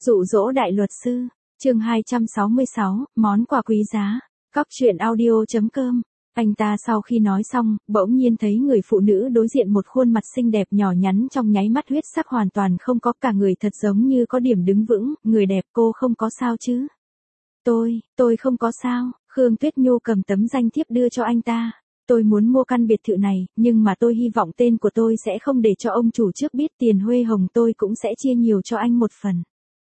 Dụ dỗ đại luật sư, chương 266, món quà quý giá, cóc truyện audio.com. Anh ta sau khi nói xong, bỗng nhiên thấy người phụ nữ đối diện một khuôn mặt xinh đẹp nhỏ nhắn trong nháy mắt huyết sắc hoàn toàn không có, cả người thật giống như có điểm đứng vững, người đẹp, cô không có sao chứ? Tôi không có sao. Khương Tuyết Nhu cầm tấm danh thiếp đưa cho anh ta. Tôi muốn mua căn biệt thự này, nhưng mà tôi hy vọng tên của tôi sẽ không để cho ông chủ trước biết, tiền huê hồng tôi cũng sẽ chia nhiều cho anh một phần.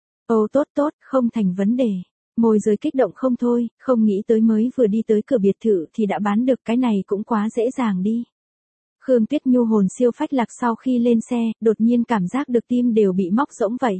Ồ tốt, không thành vấn đề. Môi giới kích động không thôi, không nghĩ tới mới vừa đi tới cửa biệt thự thì đã bán được, cái này cũng quá dễ dàng đi. Khương Tuyết Nhu hồn siêu phách lạc sau khi lên xe, đột nhiên cảm giác được tim đều bị móc rỗng vậy.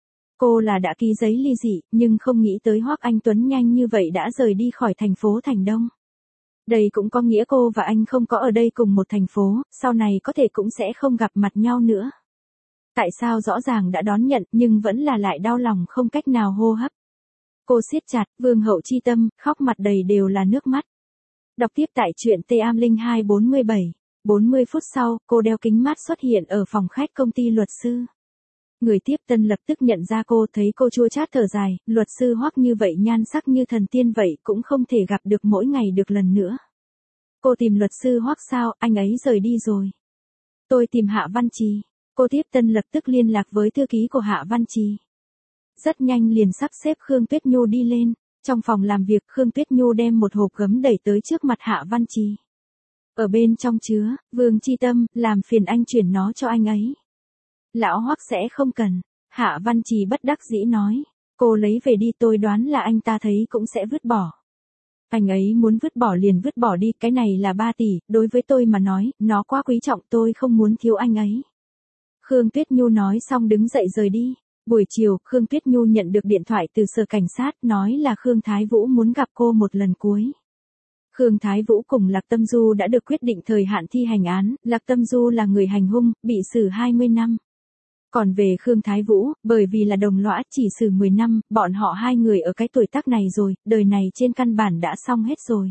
Cô là đã ký giấy ly dị, nhưng không nghĩ tới Hoắc Anh Tuấn nhanh như vậy đã rời đi khỏi thành phố Thành Đông. Đây cũng có nghĩa cô và anh không có ở đây cùng một thành phố, sau này có thể cũng sẽ không gặp mặt nhau nữa. Tại sao rõ ràng đã đón nhận nhưng vẫn là lại đau lòng không cách nào hô hấp. Cô siết chặt, vương hậu chi tâm, khóc mặt đầy đều là nước mắt. Đọc tiếp tại truyện T-Am Linh 247. 40 phút sau, cô đeo kính mát xuất hiện ở phòng khách công ty luật sư. Người tiếp tân lập tức nhận ra cô, thấy cô chua chát thở dài, luật sư Hoắc như vậy nhan sắc như thần tiên vậy cũng không thể gặp được mỗi ngày được lần nữa. Cô tìm luật sư Hoắc sao, anh ấy rời đi rồi. Tôi tìm Hạ Văn Trì. Cô tiếp tân lập tức liên lạc với thư ký của Hạ Văn Trì. Rất nhanh liền sắp xếp Khương Tuyết Nhu đi lên. Trong phòng làm việc, Khương Tuyết Nhu đem một hộp gấm đẩy tới trước mặt Hạ Văn Trì. Ở bên trong chứa, Vương Chi Tâm, làm phiền anh chuyển nó cho anh ấy. Lão Hoắc sẽ không cần. Hạ Văn Trì bất đắc dĩ nói. Cô lấy về đi, tôi đoán là anh ta thấy cũng sẽ vứt bỏ. Anh ấy muốn vứt bỏ liền vứt bỏ đi, cái này là 3 tỷ, đối với tôi mà nói, nó quá quý trọng, tôi không muốn thiếu anh ấy. Khương Tuyết Nhu nói xong đứng dậy rời đi. Buổi chiều, Khương Tuyết Nhu nhận được điện thoại từ sở cảnh sát, nói là Khương Thái Vũ muốn gặp cô một lần cuối. Khương Thái Vũ cùng Lạc Tâm Du đã được quyết định thời hạn thi hành án, Lạc Tâm Du là người hành hung, bị xử 20 năm. Còn về Khương Thái Vũ, bởi vì là đồng lõa chỉ xử 10 năm, bọn họ hai người ở cái tuổi tác này rồi, đời này trên căn bản đã xong hết rồi.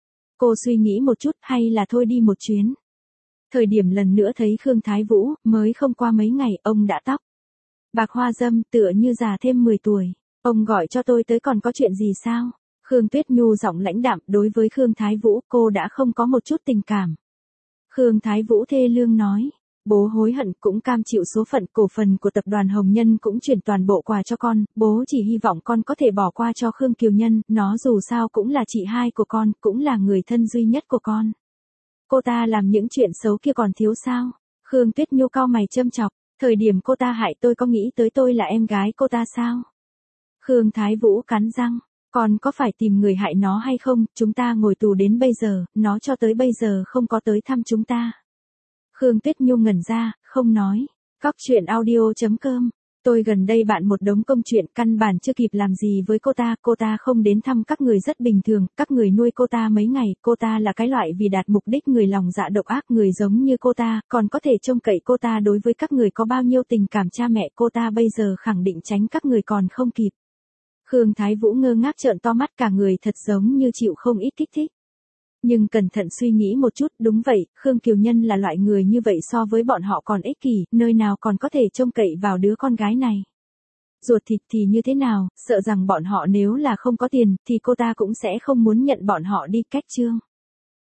Cô suy nghĩ một chút, hay là thôi đi một chuyến. Thời điểm lần nữa thấy Khương Thái Vũ, mới không qua mấy ngày, ông đã tóc bạc hoa râm, tựa như già thêm 10 tuổi. Ông gọi cho tôi tới, còn có chuyện gì sao? Khương Tuyết Nhu giọng lãnh đạm, đối với Khương Thái Vũ, cô đã không có một chút tình cảm. Khương Thái Vũ thê lương nói. Bố hối hận cũng cam chịu số phận, cổ phần của tập đoàn Hồng Nhân cũng chuyển toàn bộ quà cho con, bố chỉ hy vọng con có thể bỏ qua cho Khương Kiều Nhân, nó dù sao cũng là chị hai của con, cũng là người thân duy nhất của con. Cô ta làm những chuyện xấu kia còn thiếu sao? Khương Tuyết Nhu cau mày châm chọc, thời điểm cô ta hại tôi có nghĩ tới tôi là em gái cô ta sao? Khương Thái Vũ cắn răng, con có phải tìm người hại nó hay không? Chúng ta ngồi tù đến bây giờ, nó cho tới bây giờ không có tới thăm chúng ta. Khương Tuyết Nhu ngẩn ra, không nói. Cóc truyện audio.com. Tôi gần đây bạn một đống công chuyện, căn bản chưa kịp làm gì với cô ta không đến thăm các người rất bình thường, các người nuôi cô ta mấy ngày, cô ta là cái loại vì đạt mục đích người lòng dạ độc ác, người giống như cô ta, còn có thể trông cậy cô ta đối với các người có bao nhiêu tình cảm, cha mẹ cô ta bây giờ khẳng định tránh các người còn không kịp. Khương Thái Vũ ngơ ngác trợn to mắt, cả người thật giống như chịu không ít kích thích. Nhưng cẩn thận suy nghĩ một chút, đúng vậy, Khương Kiều Nhân là loại người như vậy, so với bọn họ còn ích kỷ, nơi nào còn có thể trông cậy vào đứa con gái này. Ruột thịt thì như thế nào, sợ rằng bọn họ nếu là không có tiền, thì cô ta cũng sẽ không muốn nhận bọn họ đi, cách chương.